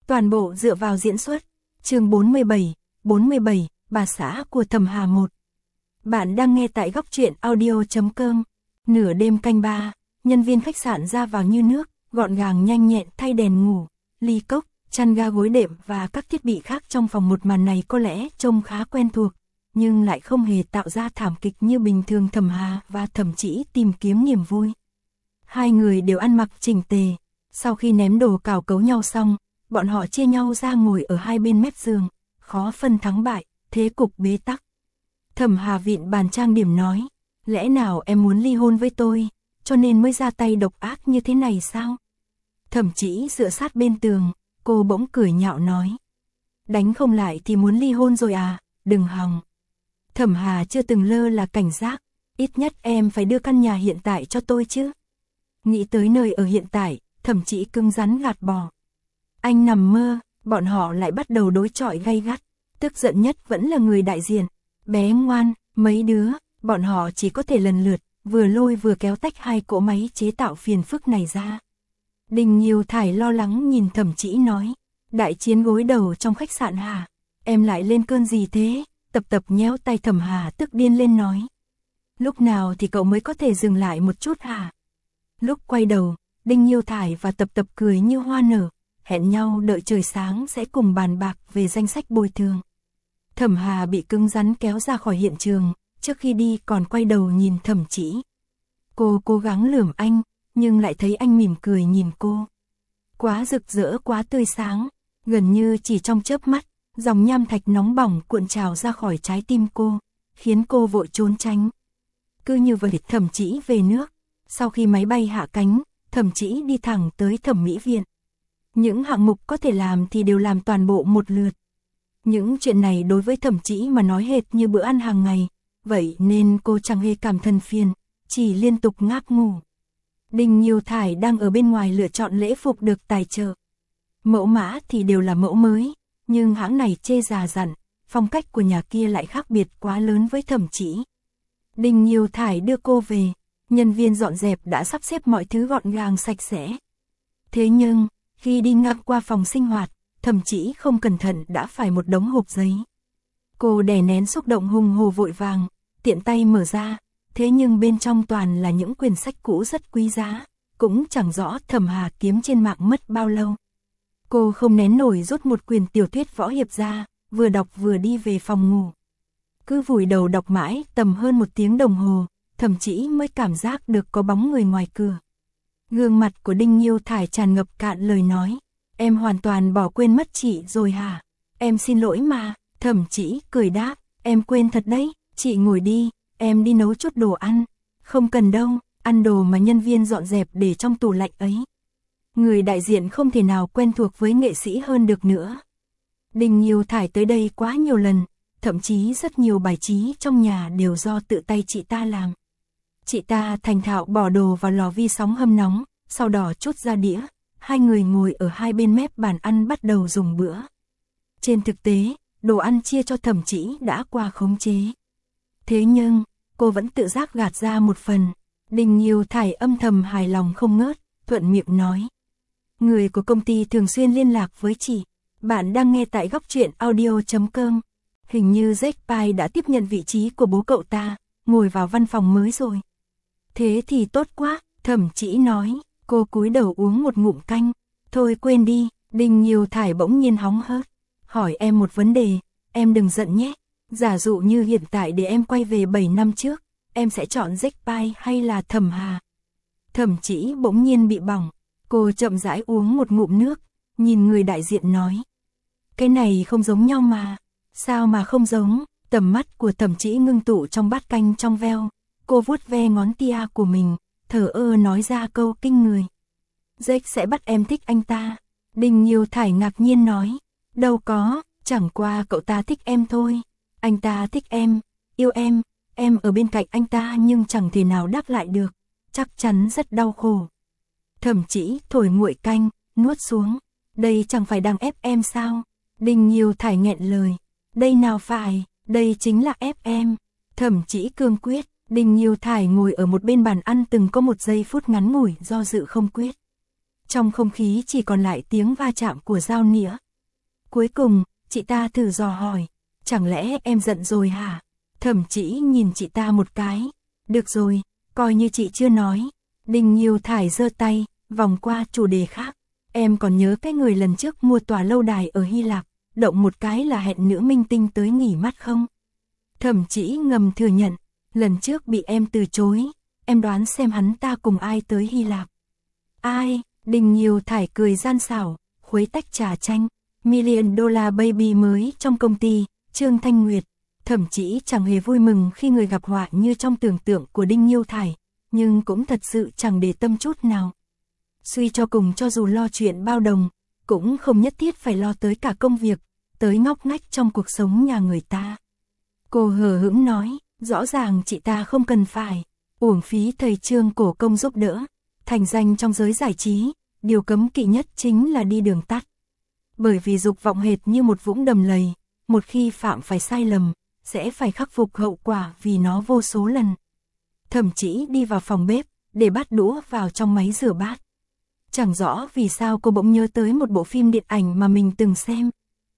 Toàn bộ dựa vào diễn xuất. Chương 47, bà xã của Thẩm Hà 1. Bạn đang nghe tại góc truyện audio.com. Nửa đêm canh 3, nhân viên khách sạn ra vào như nước, gọn gàng nhanh nhẹn thay đèn ngủ, ly cốc, chăn ga gối đệm và các thiết bị khác trong phòng. Một màn này có lẽ trông khá quen thuộc, nhưng lại không hề tạo ra thảm kịch như bình thường. Thẩm Hà và Thẩm Chỉ tìm kiếm niềm vui. Hai người đều ăn mặc chỉnh tề. Sau khi ném đồ cào cấu nhau xong, bọn họ chia nhau ra ngồi ở hai bên mép giường, khó phân thắng bại, thế cục bế tắc. Thẩm Hà vịn bàn trang điểm nói, lẽ nào em muốn ly hôn với tôi, cho nên mới ra tay độc ác như thế này sao? Thẩm Chỉ dựa sát bên tường, cô bỗng cười nhạo nói, đánh không lại thì muốn ly hôn rồi à, đừng hòng. Thẩm Hà chưa từng lơ là cảnh giác, ít nhất em phải đưa căn nhà hiện tại cho tôi chứ. Nghĩ tới nơi ở hiện tại, Thẩm Chỉ cứng rắn gạt bỏ. Anh nằm mơ, bọn họ lại bắt đầu đối chọi gay gắt. Tức giận nhất vẫn là người đại diện. Bé ngoan, mấy đứa, bọn họ chỉ có thể lần lượt, vừa lôi vừa kéo tách hai cỗ máy chế tạo phiền phức này ra. Đình Nhiều Thải lo lắng nhìn Thẩm Chỉ nói, đại chiến gối đầu trong khách sạn hả? Em lại lên cơn gì thế? Tập nhéo tay Thẩm Hà tức điên lên nói. Lúc nào thì cậu mới có thể dừng lại một chút hả? Lúc quay đầu, Đinh Nhiều Thải và Tập cười như hoa nở, hẹn nhau đợi trời sáng sẽ cùng bàn bạc về danh sách bồi thường. Thẩm Hà bị cứng rắn kéo ra khỏi hiện trường, trước khi đi còn quay đầu nhìn Thẩm Chỉ. Cô cố gắng lườm anh, nhưng lại thấy anh mỉm cười nhìn cô. Quá rực rỡ, quá tươi sáng, gần như chỉ trong chớp mắt, dòng nham thạch nóng bỏng cuộn trào ra khỏi trái tim cô, khiến cô vội trốn tránh. Cứ như vậy Thẩm Chỉ về nước. Sau khi máy bay hạ cánh, Thẩm Chỉ đi thẳng tới thẩm mỹ viện. Những hạng mục có thể làm thì đều làm toàn bộ một lượt. Những chuyện này đối với Thẩm Chỉ mà nói hệt như bữa ăn hàng ngày, vậy nên cô chẳng hề cảm thân phiền, chỉ liên tục ngáp ngủ. Đình Nhiều Thải đang ở bên ngoài lựa chọn lễ phục được tài trợ. Mẫu mã thì đều là mẫu mới, nhưng hãng này chê già dặn, phong cách của nhà kia lại khác biệt quá lớn với Thẩm Chỉ. Đình Nhiều Thải đưa cô về, nhân viên dọn dẹp đã sắp xếp mọi thứ gọn gàng sạch sẽ. Thế nhưng, khi đi ngang qua phòng sinh hoạt, Thẩm Chỉ không cẩn thận đã phải một đống hộp giấy. Cô đè nén xúc động hùng hồ vội vàng, tiện tay mở ra, thế nhưng bên trong toàn là những quyển sách cũ rất quý giá, cũng chẳng rõ Thẩm Hà kiếm trên mạng mất bao lâu. Cô không nén nổi rút một quyển tiểu thuyết võ hiệp ra, vừa đọc vừa đi về phòng ngủ. Cứ vùi đầu đọc mãi tầm hơn 1 tiếng đồng hồ, Thẩm Chỉ mới cảm giác được có bóng người ngoài cửa. Gương mặt của Đinh Nhiều Thải tràn ngập cạn lời nói, em hoàn toàn bỏ quên mất chị rồi hả? Em xin lỗi mà. Thẩm Chỉ cười đáp, em quên thật đấy, chị ngồi đi, em đi nấu chút đồ ăn. Không cần đâu, ăn đồ mà nhân viên dọn dẹp để trong tủ lạnh ấy. Người đại diện không thể nào quen thuộc với nghệ sĩ hơn được nữa. Đinh Nhiều Thải tới đây quá nhiều lần, thậm chí rất nhiều bài trí trong nhà đều do tự tay chị ta làm. Chị ta thành thạo bỏ đồ vào lò vi sóng hâm nóng, sau đó trút ra đĩa, hai người ngồi ở hai bên mép bàn ăn bắt đầu dùng bữa. Trên thực tế, đồ ăn chia cho Thẩm Chỉ đã qua khống chế. Thế nhưng, cô vẫn tự giác gạt ra một phần. Đình Nhiều Thải âm thầm hài lòng không ngớt, thuận miệng nói. Người của công ty thường xuyên liên lạc với chị. Bạn đang nghe tại góc truyện audio.com. Hình như Jack Pye đã tiếp nhận vị trí của bố cậu ta, ngồi vào văn phòng mới rồi. Thế thì tốt quá, Thẩm Chỉ nói. Cô cúi đầu uống một ngụm canh. Thôi quên đi, Đinh Nhiều Thải bỗng nhiên hóng hớt. Hỏi em một vấn đề, em đừng giận nhé. Giả dụ như hiện tại để em quay về 7 năm trước, em sẽ chọn Jack Pye hay là Thẩm Hà? Thẩm Chỉ bỗng nhiên bị bỏng. Cô chậm rãi uống một ngụm nước, nhìn người đại diện nói. Cái này không giống nhau mà. Sao mà không giống? Tầm mắt của Thẩm Chỉ ngưng tụ trong bát canh trong veo. Cô vuốt ve ngón tia của mình, thở ơ nói ra câu kinh người. Jack sẽ bắt em thích anh ta. Đình Nhiều Thải ngạc nhiên nói. Đâu có, chẳng qua cậu ta thích em thôi. Anh ta thích em, yêu em ở bên cạnh anh ta nhưng chẳng thể nào đáp lại được. Chắc chắn rất đau khổ. Thẩm Chỉ thổi nguội canh, nuốt xuống. Đây chẳng phải đang ép em sao? Đình Nhiều Thải nghẹn lời. Đây nào phải, đây chính là ép em. Thẩm Chỉ cương quyết. Đình Nhiều Thải ngồi ở một bên bàn ăn từng có một giây phút ngắn ngủi do dự không quyết. Trong không khí chỉ còn lại tiếng va chạm của dao nĩa. Cuối cùng, chị ta thử dò hỏi, chẳng lẽ em giận rồi hả? Thẩm Chỉ nhìn chị ta một cái, được rồi, coi như chị chưa nói. Đinh Nhiêu Thải giơ tay, vòng qua chủ đề khác. Em còn nhớ cái người lần trước mua tòa lâu đài ở Hy Lạp, động một cái là hẹn nữ minh tinh tới nghỉ mát không? Thẩm Chỉ ngầm thừa nhận, lần trước bị em từ chối, em đoán xem hắn ta cùng ai tới Hy Lạp. Ai? Đinh Nhiêu Thải cười gian xảo, khuấy tách trà chanh. Million Dollar Baby mới trong công ty, Trương Thanh Nguyệt. Thẩm Chỉ chẳng hề vui mừng khi người gặp họa như trong tưởng tượng của Đinh Nhiêu Thải, nhưng cũng thật sự chẳng để tâm chút nào. Suy cho cùng cho dù lo chuyện bao đồng, cũng không nhất thiết phải lo tới cả công việc, tới ngóc ngách trong cuộc sống nhà người ta. Cô hờ hững nói, rõ ràng chị ta không cần phải uổng phí thầy Trương cổ công giúp đỡ, thành danh trong giới giải trí, điều cấm kỵ nhất chính là đi đường tắt. Bởi vì dục vọng hệt như một vũng đầm lầy, một khi phạm phải sai lầm, sẽ phải khắc phục hậu quả vì nó vô số lần. Thẩm Chỉ đi vào phòng bếp, để bát đũa vào trong máy rửa bát. Chẳng rõ vì sao cô bỗng nhớ tới một bộ phim điện ảnh mà mình từng xem.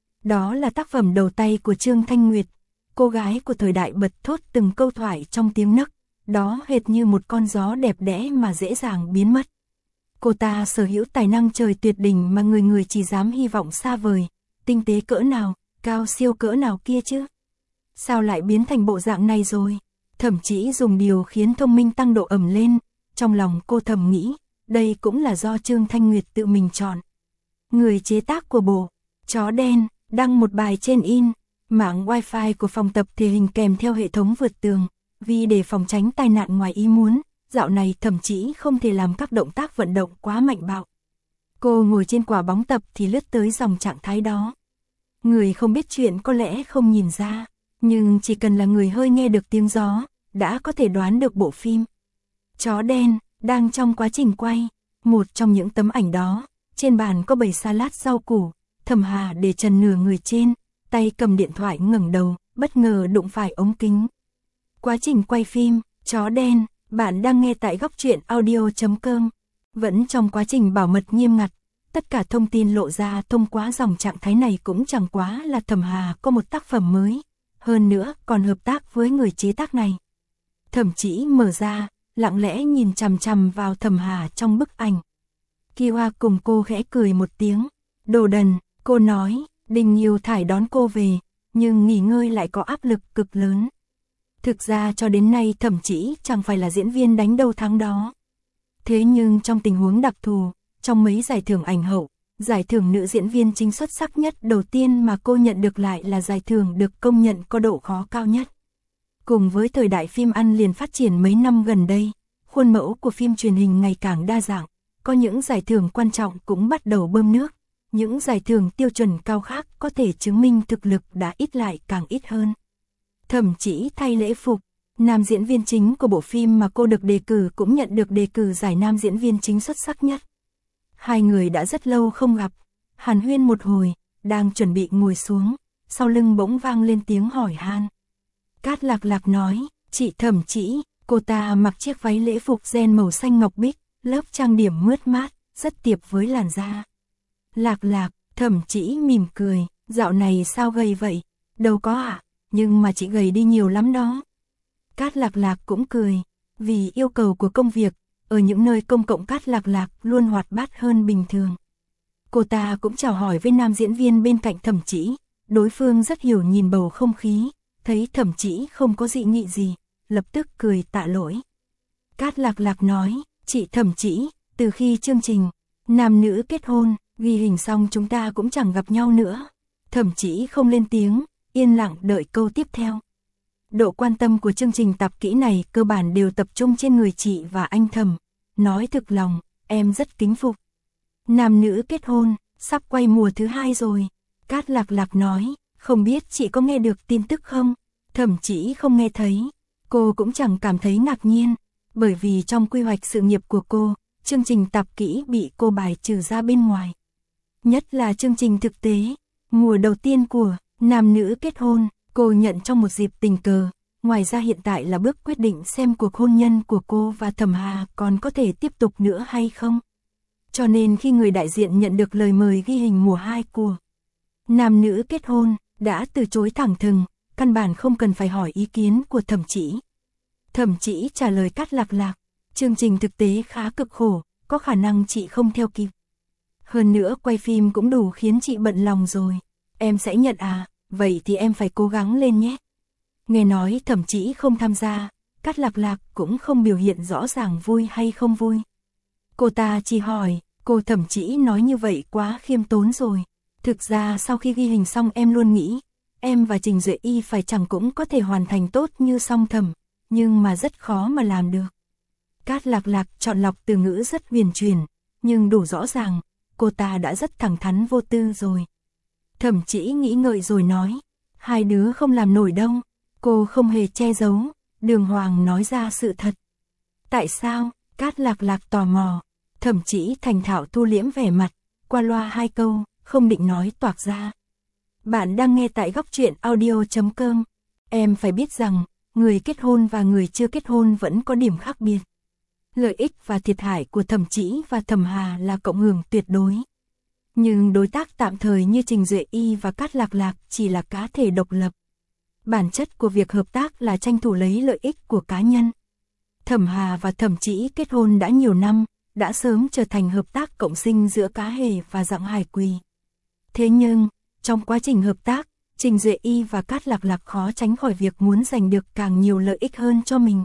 Đó là tác phẩm đầu tay của Trương Thanh Nguyệt, cô gái của thời đại bật thốt từng câu thoại trong tiếng nấc, đó hệt như một con gió đẹp đẽ mà dễ dàng biến mất. Cô ta sở hữu tài năng trời tuyệt đỉnh mà người người chỉ dám hy vọng xa vời, tinh tế cỡ nào, cao siêu cỡ nào kia chứ. Sao lại biến thành bộ dạng này rồi? Thẩm Chỉ dùng điều khiến thông minh tăng độ ẩm lên, trong lòng cô thầm nghĩ, đây cũng là do Trương Thanh Nguyệt tự mình chọn. Người chế tác của bộ Chó Đen đăng một bài trên mạng wifi của phòng tập thể hình kèm theo hệ thống vượt tường, vì để phòng tránh tai nạn ngoài ý muốn. Dạo này Thẩm Chỉ không thể làm các động tác vận động quá mạnh bạo. Cô ngồi trên quả bóng tập thì lướt tới dòng trạng thái đó. Người không biết chuyện có lẽ không nhìn ra, nhưng chỉ cần là người hơi nghe được tiếng gió, đã có thể đoán được bộ phim Chó Đen đang trong quá trình quay. Một trong những tấm ảnh đó, trên bàn có bầy salad rau củ, Thẩm Hà để trần nửa người trên, tay cầm điện thoại ngẩng đầu, bất ngờ đụng phải ống kính. Quá trình quay phim Chó Đen, bạn đang nghe tại góc truyện audio.com. Vẫn trong quá trình bảo mật nghiêm ngặt, tất cả thông tin lộ ra thông qua dòng trạng thái này cũng chẳng quá là Thẩm Hà có một tác phẩm mới, hơn nữa còn hợp tác với người chế tác này. Thẩm Chỉ mở ra, lặng lẽ nhìn chằm chằm vào Thẩm Hà trong bức ảnh. Kiwa cùng cô khẽ cười một tiếng. Đồ đần, cô nói. Đinh Nhiêu Thải đón cô về, nhưng nghỉ ngơi lại có áp lực cực lớn. Thực ra cho đến nay Thẩm Chỉ chẳng phải là diễn viên đánh đâu thắng đó. Thế nhưng trong tình huống đặc thù, trong mấy giải thưởng ảnh hậu, giải thưởng nữ diễn viên chính xuất sắc nhất đầu tiên mà cô nhận được lại là giải thưởng được công nhận có độ khó cao nhất. Cùng với thời đại phim ăn liền phát triển mấy năm gần đây, khuôn mẫu của phim truyền hình ngày càng đa dạng, có những giải thưởng quan trọng cũng bắt đầu bơm nước, những giải thưởng tiêu chuẩn cao khác có thể chứng minh thực lực đã ít lại càng ít hơn. Thẩm Chỉ thay lễ phục, nam diễn viên chính của bộ phim mà cô được đề cử cũng nhận được đề cử giải nam diễn viên chính xuất sắc nhất. Hai người đã rất lâu không gặp, hàn huyên một hồi, đang chuẩn bị ngồi xuống, sau lưng bỗng vang lên tiếng hỏi han. Cát Lạc Lạc nói, chị Thẩm Chỉ, cô ta mặc chiếc váy lễ phục ren màu xanh ngọc bích, lớp trang điểm mướt mát, rất tiệp với làn da. Lạc Lạc, Thẩm Chỉ mỉm cười, dạo này sao gầy vậy? Đâu có ạ, nhưng mà chị gầy đi nhiều lắm đó. Cát Lạc Lạc cũng cười, vì yêu cầu của công việc, ở những nơi công cộng Cát Lạc Lạc luôn hoạt bát hơn bình thường. Cô ta cũng chào hỏi với nam diễn viên bên cạnh Thẩm Chỉ, đối phương rất hiểu nhìn bầu không khí, thấy Thẩm Chỉ không có dị nghị gì, lập tức cười tạ lỗi. Cát Lạc Lạc nói, chị Thẩm Chỉ, từ khi chương trình nam nữ kết hôn ghi hình xong chúng ta cũng chẳng gặp nhau nữa. Thẩm Chỉ không lên tiếng, yên lặng đợi câu tiếp theo. Độ quan tâm của chương trình tạp kỹ này cơ bản đều tập trung trên người chị và anh Thẩm. Nói thực lòng, em rất kính phục. Nam nữ kết hôn, sắp quay mùa thứ 2 rồi. Cát Lạc Lạc nói, không biết chị có nghe được tin tức không? Thẩm Chỉ không nghe thấy. Cô cũng chẳng cảm thấy ngạc nhiên, bởi vì trong quy hoạch sự nghiệp của cô, chương trình tạp kỹ bị cô bài trừ ra bên ngoài. Nhất là chương trình thực tế, mùa đầu tiên của nam nữ kết hôn, cô nhận trong một dịp tình cờ. Ngoài ra hiện tại là bước quyết định xem cuộc hôn nhân của cô và Thẩm Hà còn có thể tiếp tục nữa hay không. Cho nên khi người đại diện nhận được lời mời ghi hình mùa 2 của Nam Nữ Kết Hôn, đã từ chối thẳng thừng, căn bản không cần phải hỏi ý kiến của Thẩm Chỉ. Thẩm Chỉ trả lời Cát Lạc Lạc, chương trình thực tế khá cực khổ, có khả năng chị không theo kịp. Hơn nữa quay phim cũng đủ khiến chị bận lòng rồi. Em sẽ nhận à, vậy thì em phải cố gắng lên nhé. Nghe nói Thẩm Chỉ không tham gia, Cát Lạc Lạc cũng không biểu hiện rõ ràng vui hay không vui. Cô ta chỉ hỏi, cô Thẩm Chỉ nói như vậy quá khiêm tốn rồi. Thực ra sau khi ghi hình xong em luôn nghĩ, em và Trình Duệ Y phải chẳng cũng có thể hoàn thành tốt như Song Thẩm, nhưng mà rất khó mà làm được. Cát Lạc Lạc chọn lọc từ ngữ rất huyền chuyển, nhưng đủ rõ ràng, cô ta đã rất thẳng thắn vô tư rồi. Thẩm Chỉ nghĩ ngợi rồi nói, hai đứa không làm nổi đâu. Cô không hề che giấu, đường hoàng nói ra sự thật. Tại sao? Cát Lạc Lạc tò mò. Thẩm Chỉ thành thạo thu liễm vẻ mặt, qua loa hai câu, không định nói toạc ra. Bạn đang nghe tại góc truyện audio.com. Em phải biết rằng, người kết hôn và người chưa kết hôn vẫn có điểm khác biệt. Lợi ích và thiệt hại của Thẩm Chỉ và Thẩm Hà là cộng hưởng tuyệt đối. Nhưng đối tác tạm thời như Trình Duệ Y và Cát Lạc Lạc chỉ là cá thể độc lập. Bản chất của việc hợp tác là tranh thủ lấy lợi ích của cá nhân. Thẩm Hà và Thẩm Chỉ kết hôn đã nhiều năm, đã sớm trở thành hợp tác cộng sinh giữa cá hề và Dặng Hải Quỳ. Thế nhưng, trong quá trình hợp tác, Trình Duệ Y và Cát Lạc Lạc khó tránh khỏi việc muốn giành được càng nhiều lợi ích hơn cho mình.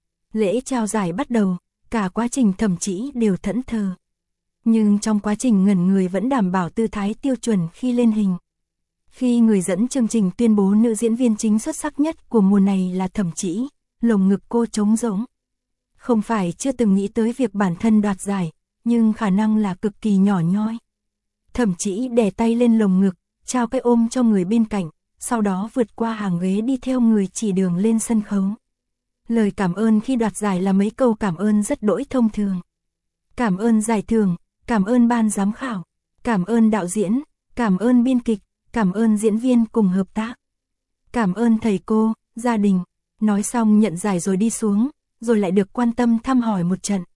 Lễ trao giải bắt đầu, cả quá trình Thẩm Chỉ đều thẫn thờ. Nhưng trong quá trình ngẩn người vẫn đảm bảo tư thái tiêu chuẩn khi lên hình. Khi người dẫn chương trình tuyên bố nữ diễn viên chính xuất sắc nhất của mùa này là Thẩm Chỉ, lồng ngực cô trống rỗng. Không phải chưa từng nghĩ tới việc bản thân đoạt giải, nhưng khả năng là cực kỳ nhỏ nhoi. Thẩm Chỉ đè tay lên lồng ngực, trao cái ôm cho người bên cạnh, sau đó vượt qua hàng ghế đi theo người chỉ đường lên sân khấu. Lời cảm ơn khi đoạt giải là mấy câu cảm ơn rất đỗi thông thường. Cảm ơn giải thưởng, cảm ơn ban giám khảo, cảm ơn đạo diễn, cảm ơn biên kịch, cảm ơn diễn viên cùng hợp tác. Cảm ơn thầy cô, gia đình. Nói xong nhận giải rồi đi xuống, rồi lại được quan tâm thăm hỏi một trận.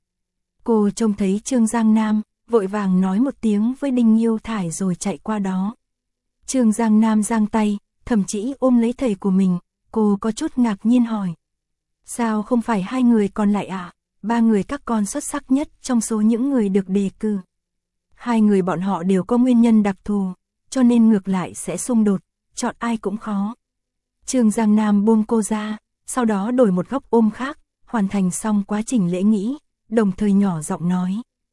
Cô trông thấy Trương Giang Nam, vội vàng nói một tiếng với Đinh Nhiêu Thải rồi chạy qua đó. Trương Giang Nam giang tay, Thẩm Chỉ ôm lấy thầy của mình, cô có chút ngạc nhiên hỏi. Sao không phải hai người còn lại ạ? Ba người các con xuất sắc nhất trong số những người được đề cử. Hai người bọn họ đều có nguyên nhân đặc thù, cho nên ngược lại sẽ xung đột, chọn ai cũng khó. Trương Giang Nam buông cô ra, sau đó đổi một góc ôm khác, hoàn thành xong quá trình lễ nghĩ, đồng thời nhỏ giọng nói.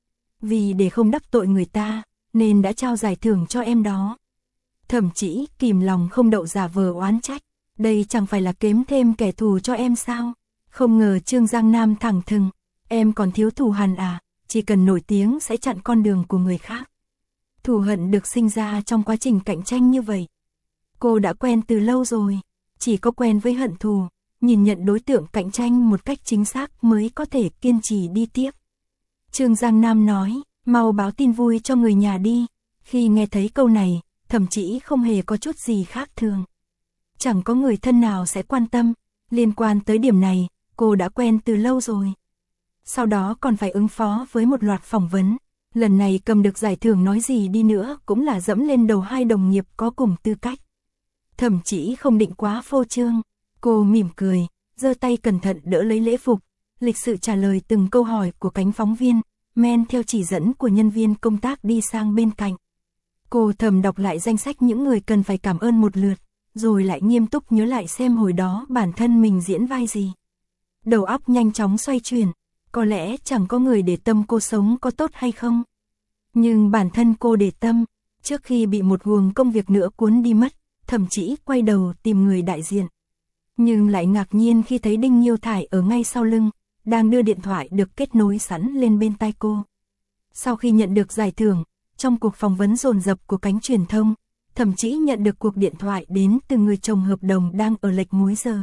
Vì để không đắc tội người ta, nên đã trao giải thưởng cho em đó. Thẩm Chỉ kìm lòng không đậu giả vờ oán trách, đây chẳng phải là kếm thêm kẻ thù cho em sao? Không ngờ Trương Giang Nam thẳng thừng, em còn thiếu thù hằn à, chỉ cần nổi tiếng sẽ chặn con đường của người khác. Thù hận được sinh ra trong quá trình cạnh tranh như vậy. Cô đã quen từ lâu rồi, chỉ có quen với hận thù, nhìn nhận đối tượng cạnh tranh một cách chính xác mới có thể kiên trì đi tiếp. Trương Giang Nam nói, mau báo tin vui cho người nhà đi. Khi nghe thấy câu này, Thẩm Chỉ không hề có chút gì khác thường. Chẳng có người thân nào sẽ quan tâm, liên quan tới điểm này, cô đã quen từ lâu rồi. Sau đó còn phải ứng phó với một loạt phỏng vấn. Lần này cầm được giải thưởng nói gì đi nữa cũng là dẫm lên đầu hai đồng nghiệp có cùng tư cách. Thẩm Chỉ không định quá phô trương. Cô mỉm cười, giơ tay cẩn thận đỡ lấy lễ phục, lịch sự trả lời từng câu hỏi của cánh phóng viên, men theo chỉ dẫn của nhân viên công tác đi sang bên cạnh. Cô thầm đọc lại danh sách những người cần phải cảm ơn một lượt, rồi lại nghiêm túc nhớ lại xem hồi đó bản thân mình diễn vai gì. Đầu óc nhanh chóng xoay chuyển, có lẽ chẳng có người để tâm cô sống có tốt hay không. Nhưng bản thân cô để tâm, trước khi bị một guồng công việc nữa cuốn đi mất, Thẩm Chỉ quay đầu tìm người đại diện. Nhưng lại ngạc nhiên khi thấy Đinh Nhiêu Thải ở ngay sau lưng, đang đưa điện thoại được kết nối sẵn lên bên tai cô. Sau khi nhận được giải thưởng, trong cuộc phỏng vấn dồn dập của cánh truyền thông, Thẩm Chỉ nhận được cuộc điện thoại đến từ người chồng hợp đồng đang ở lệch múi giờ.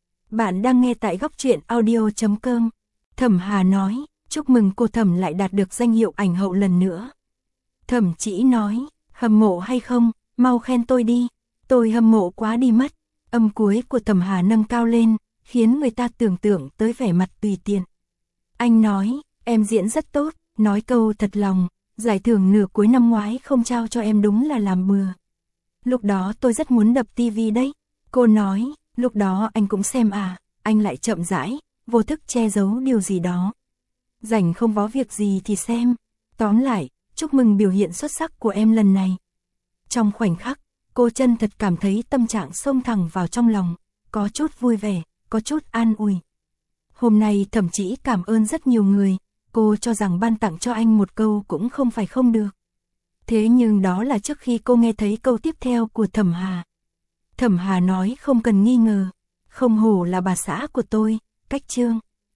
Bạn đang nghe tại góc truyện audio.com. Thẩm Hà nói, chúc mừng cô Thẩm lại đạt được danh hiệu ảnh hậu lần nữa. Thẩm Chỉ nói, hâm mộ hay không, mau khen tôi đi, tôi hâm mộ quá đi mất. Âm cuối của Thẩm Hà nâng cao lên, khiến người ta tưởng tượng tới vẻ mặt tùy tiện. Anh nói, em diễn rất tốt, nói câu thật lòng, Giải thưởng nửa cuối năm ngoái không trao cho em đúng là làm bừa. Lúc đó tôi rất muốn đập tivi đấy. Cô nói, lúc đó anh cũng xem à, anh lại chậm rãi, vô thức che giấu điều gì đó. Rảnh không có việc gì thì xem. Tóm lại, chúc mừng biểu hiện xuất sắc của em lần này. Trong khoảnh khắc, cô chân thật cảm thấy tâm trạng xông thẳng vào trong lòng, có chút vui vẻ, có chút an ủi. Hôm nay thậm chí cảm ơn rất nhiều người, cô cho rằng ban tặng cho anh một câu cũng không phải không được. Thế nhưng đó là trước khi cô nghe thấy câu tiếp theo của Thẩm Hà. Thẩm Hà nói không cần nghi ngờ, không hổ là bà xã của tôi, cách Trương.